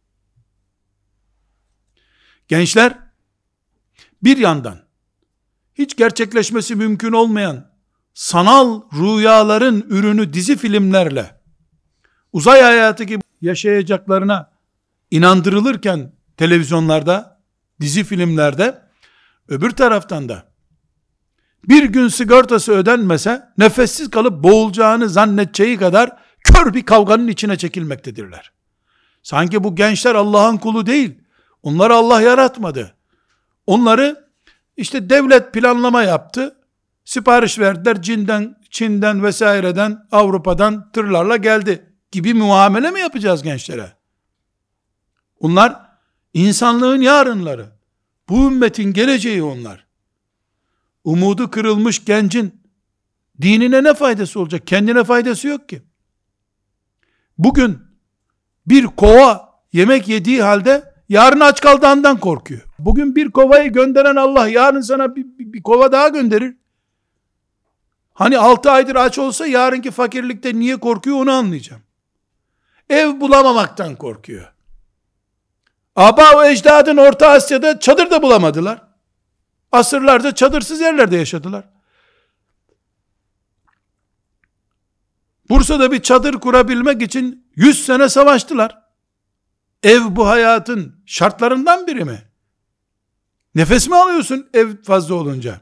Gençler, bir yandan hiç gerçekleşmesi mümkün olmayan sanal rüyaların ürünü dizi filmlerle uzay hayatı gibi yaşayacaklarına inandırılırken televizyonlarda, dizi filmlerde, öbür taraftan da bir gün sigortası ödenmese nefessiz kalıp boğulacağını zannedeceği kadar kör bir kavganın içine çekilmektedirler. Sanki bu gençler Allah'ın kulu değil. Onları Allah yaratmadı. Onları işte devlet planlama yaptı. Sipariş verdiler. Çin'den vesaireden, Avrupa'dan tırlarla geldi gibi muamele mi yapacağız gençlere? Onlar insanlığın yarınları. Bu ümmetin geleceği onlar. Umudu kırılmış gencin dinine ne faydası olacak? Kendine faydası yok ki. Bugün bir kova yemek yediği halde yarın aç kaldığından korkuyor. Bugün bir kovayı gönderen Allah yarın sana bir kova daha gönderir. Hani 6 aydır aç olsa yarınki fakirlikte niye korkuyor onu anlayacağım. Ev bulamamaktan korkuyor. Aba ve ecdadın Orta Asya'da çadır da bulamadılar. Asırlarca çadırsız yerlerde yaşadılar. Bursa'da bir çadır kurabilmek için 100 sene savaştılar. Ev bu hayatın şartlarından biri mi? Nefes mi alıyorsun ev fazla olunca?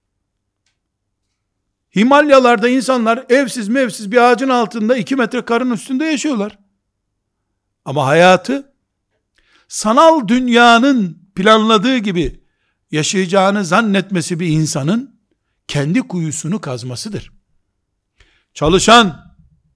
Himalyalarda insanlar evsiz mevsiz bir ağacın altında 2 metre karın üstünde yaşıyorlar. Ama hayatı sanal dünyanın planladığı gibi yaşayacağını zannetmesi bir insanın kendi kuyusunu kazmasıdır. Çalışan,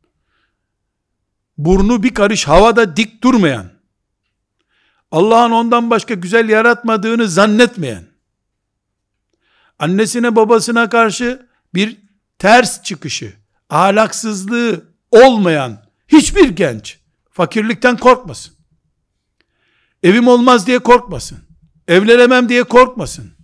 burnu bir karış havada dik durmayan, Allah'ın ondan başka güzel yaratmadığını zannetmeyen, annesine babasına karşı bir ters çıkışı, ahlaksızlığı olmayan hiçbir genç fakirlikten korkmasın. Evim olmaz diye korkmasın. Evlenemem diye korkmasın.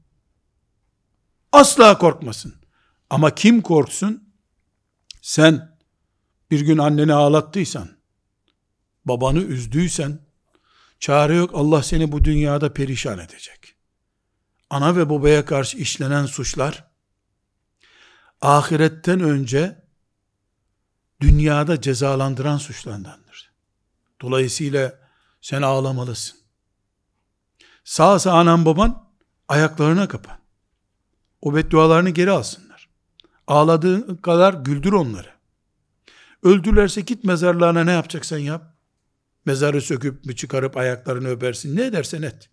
Asla korkmasın. Ama kim korksun? Sen bir gün anneni ağlattıysan, babanı üzdüysen, çare yok, Allah seni bu dünyada perişan edecek. Ana ve babaya karşı işlenen suçlar, ahiretten önce dünyada cezalandıran suçlardandır. Dolayısıyla sen ağlamalısın. Sağsa anan baban ayaklarına kapan. O beddualarını geri alsınlar. Ağladığın kadar güldür onları. Öldürlerse git mezarlarına, ne yapacaksan yap. Mezarı söküp mü çıkarıp ayaklarını öpersin. Ne edersen et.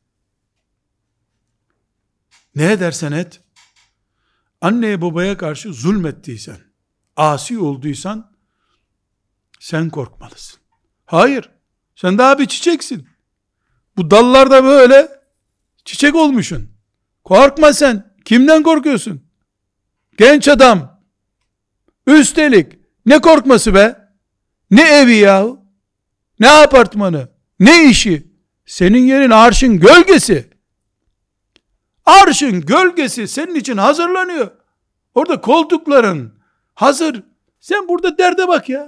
Ne edersen et. Anneye babaya karşı zulmettiysen, asi olduysan sen korkmalısın. Hayır. Sen daha bir çiçeksin. Bu dallarda böyle çiçek olmuşsun. Korkma sen. Kimden korkuyorsun? Genç adam. Üstelik ne korkması be? Ne evi yahu? Ne apartmanı? Ne işi? Senin yerin arşın gölgesi. Arşın gölgesi senin için hazırlanıyor. Orada koltukların hazır. Sen burada derde bak ya.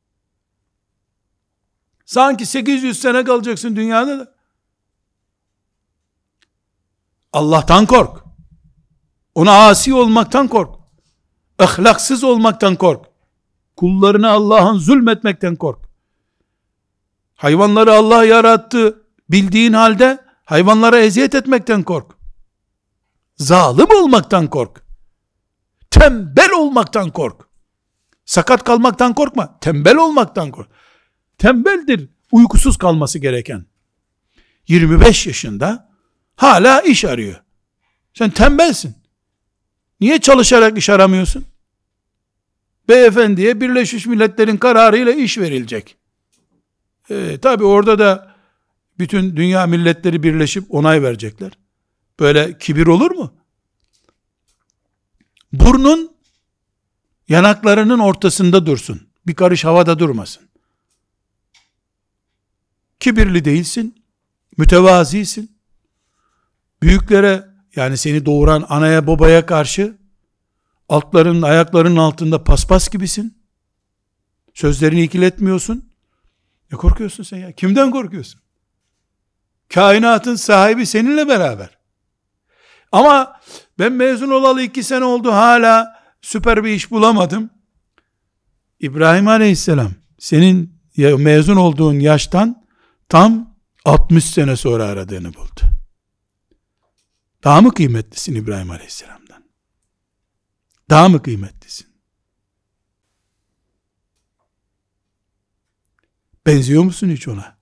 Sanki 800 sene kalacaksın dünyada da. Allah'tan kork. Ona asi olmaktan kork. Ahlaksız olmaktan kork. Kullarına Allah'ın zulmetmekten kork. Hayvanları Allah yarattı bildiğin halde hayvanlara eziyet etmekten kork. Zalim olmaktan kork. Tembel olmaktan kork. Sakat kalmaktan korkma. Tembel olmaktan kork. Tembeldir uykusuz kalması gereken. 25 yaşında hala iş arıyor. Sen tembelsin. Niye çalışarak iş aramıyorsun? Beyefendiye Birleşmiş Milletler'in kararıyla iş verilecek. Tabi orada da bütün dünya milletleri birleşip onay verecekler. Böyle kibir olur mu? Burnun yanaklarının ortasında dursun. Bir karış havada durmasın. Kibirli değilsin. Mütevazisin. Büyüklere, yani seni doğuran anaya babaya karşı altlarının ayaklarının altında paspas gibisin. Sözlerini ikiletmiyorsun. Ne korkuyorsun sen ya? Kimden korkuyorsun? Kainatın sahibi seninle beraber. Ama ben mezun olalı 2 sene oldu, hala süper bir iş bulamadım. İbrahim Aleyhisselam senin mezun olduğun yaştan tam 60 sene sonra aradığını buldu. Daha mı kıymetlisin İbrahim Aleyhisselam'dan? Daha mı kıymetlisin? Benziyor musun hiç ona?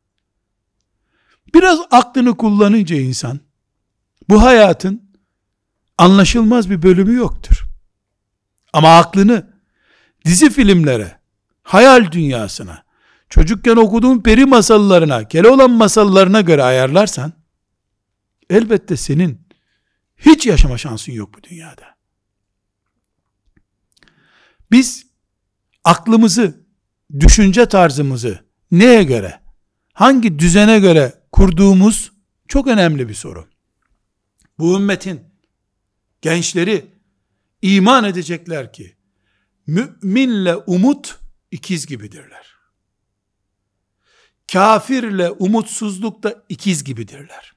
Biraz aklını kullanınca insan, bu hayatın anlaşılmaz bir bölümü yoktur. Ama aklını dizi filmlere, hayal dünyasına, çocukken okuduğun peri masallarına, Keloğlan masallarına göre ayarlarsan, elbette senin hiç yaşama şansın yok bu dünyada. Biz aklımızı, düşünce tarzımızı neye göre, hangi düzene göre kurduğumuz çok önemli bir soru. Bu ümmetin gençleri iman edecekler ki müminle umut ikiz gibidirler. Kafirle umutsuzluk da ikiz gibidirler.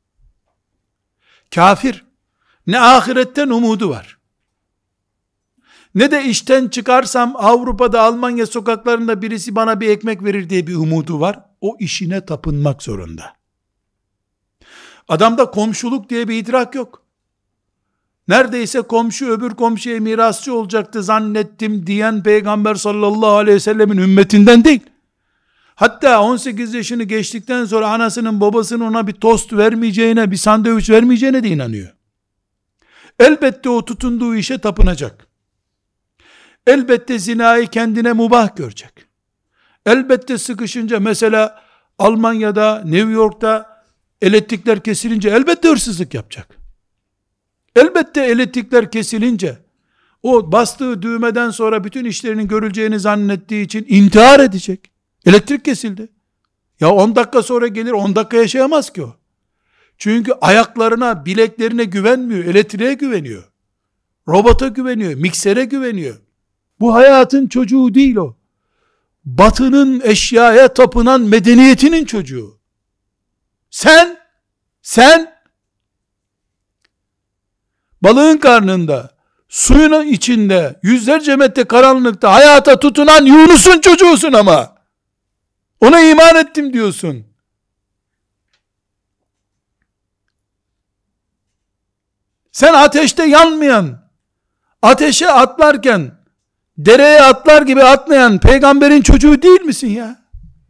Kafir ne ahiretten umudu var, ne de işten çıkarsam Avrupa'da, Almanya sokaklarında birisi bana bir ekmek verir diye bir umudu var. O işine tapınmak zorunda. Adamda komşuluk diye bir idrak yok. Neredeyse komşu öbür komşuya mirasçı olacaktı zannettim diyen Peygamber sallallahu aleyhi ve sellemin ümmetinden değil. Hatta 18 yaşını geçtikten sonra anasının babasının ona bir tost vermeyeceğine, bir sandviç vermeyeceğine de inanıyor. Elbette o tutunduğu işe tapınacak. Elbette zinayı kendine mubah görecek. Elbette sıkışınca, mesela Almanya'da, New York'ta elektrikler kesilince elbette hırsızlık yapacak. Elbette elektrikler kesilince o bastığı düğmeden sonra bütün işlerinin görüleceğini zannettiği için intihar edecek. Elektrik kesildi. Ya 10 dakika sonra gelir, 10 dakika yaşayamaz ki o. Çünkü ayaklarına, bileklerine güvenmiyor, elektriğe güveniyor. Robota güveniyor, miksere güveniyor. Bu hayatın çocuğu değil o. Batının eşyaya tapınan medeniyetinin çocuğu. Sen balığın karnında, suyun içinde, yüzlerce metre karanlıkta hayata tutunan Yunus'un çocuğusun ama. Ona iman ettim diyorsun. Sen ateşte yanmayan, ateşe atlarken, dereye atlar gibi atlayan peygamberin çocuğu değil misin ya?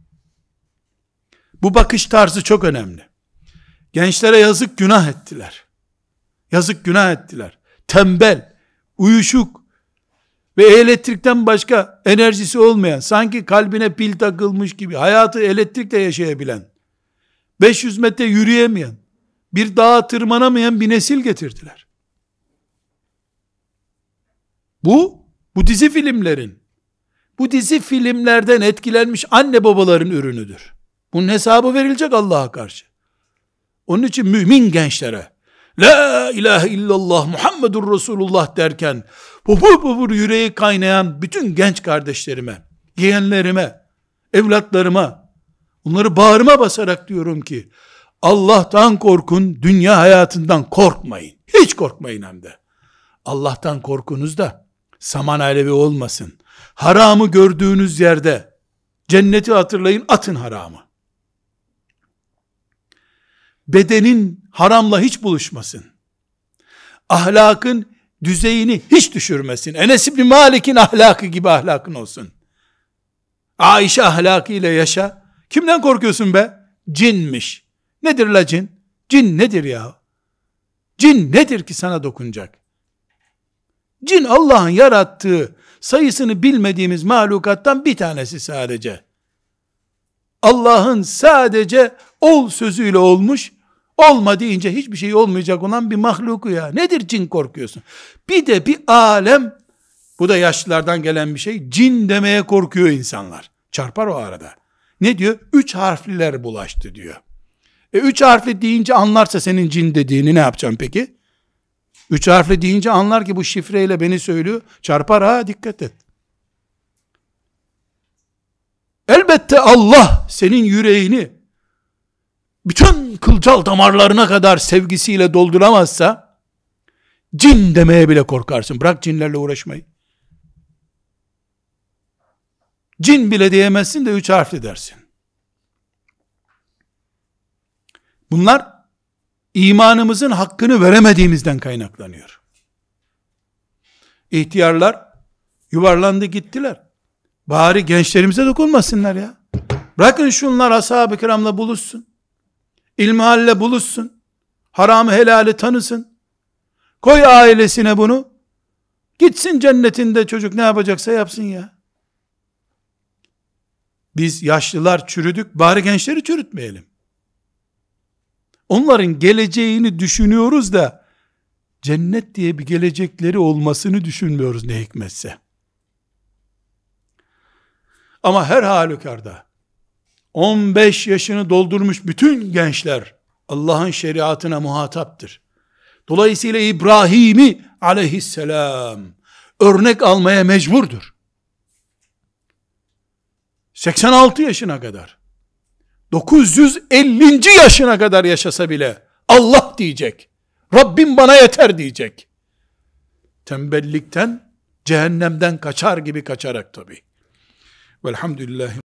Bu bakış tarzı çok önemli. Gençlere yazık günah ettiler. Yazık günah ettiler. Tembel, uyuşuk ve elektrikten başka enerjisi olmayan, sanki kalbine pil takılmış gibi hayatı elektrikle yaşayabilen, 500 metre yürüyemeyen, bir dağa tırmanamayan bir nesil getirdiler. Bu dizi filmlerin, bu dizi filmlerden etkilenmiş anne babaların ürünüdür. Bunun hesabı verilecek Allah'a karşı. Onun için mümin gençlere, La ilahe illallah Muhammedur Resulullah derken pupur pupur yüreği kaynayan bütün genç kardeşlerime, yeğenlerime, evlatlarıma, onları bağrıma basarak diyorum ki, Allah'tan korkun, dünya hayatından korkmayın. Hiç korkmayın hem de. Allah'tan korkunuz da saman alevi olmasın. Haramı gördüğünüz yerde cenneti hatırlayın, atın haramı. Bedenin haramla hiç buluşmasın. Ahlakın düzeyini hiç düşürmesin. Enes İbni Malik'in ahlakı gibi ahlakın olsun. Ayşe ahlakıyla yaşa. Kimden korkuyorsun be? Cinmiş. Nedir la cin? Cin nedir ya? Cin nedir ki sana dokunacak? Cin Allah'ın yarattığı, sayısını bilmediğimiz mahlukattan bir tanesi sadece. Allah'ın sadece ol sözüyle olmuş, olma deyince hiçbir şey olmayacak olan bir mahluku ya. Nedir cin korkuyorsun? Bir de bir alem, bu da yaşlılardan gelen bir şey, cin demeye korkuyor insanlar. Çarpar o arada. Ne diyor? 3 harfliler bulaştı diyor. 3 harfli deyince anlarsa senin cin dediğini ne yapacaksın peki? 3 harfli deyince anlar ki bu şifreyle beni söylüyor. Çarpar ha, dikkat et. Elbette Allah senin yüreğini bütün kılcal damarlarına kadar sevgisiyle dolduramazsa cin demeye bile korkarsın. Bırak cinlerle uğraşmayı. Cin bile diyemezsin de 3 harfli dersin. Bunlar imanımızın hakkını veremediğimizden kaynaklanıyor. İhtiyarlar yuvarlandı gittiler. Bari gençlerimize dokunmasınlar ya. Bırakın şunlar ashab-ı kiramla buluşsun. İlmihalle buluşsun. Haramı helali tanısın. Koy ailesine bunu. Gitsin cennetinde, çocuk ne yapacaksa yapsın ya. Biz yaşlılar çürüdük, bari gençleri çürütmeyelim. Onların geleceğini düşünüyoruz da cennet diye bir gelecekleri olmasını düşünmüyoruz ne hikmetse. Ama her halükarda 15 yaşını doldurmuş bütün gençler Allah'ın şeriatına muhataptır. Dolayısıyla İbrahim'i aleyhisselam örnek almaya mecburdur. 86 yaşına kadar, 950. yaşına kadar yaşasa bile Allah diyecek. Rabbim bana yeter diyecek. Tembellikten, cehennemden kaçar gibi kaçarak tabii. Velhamdülillahi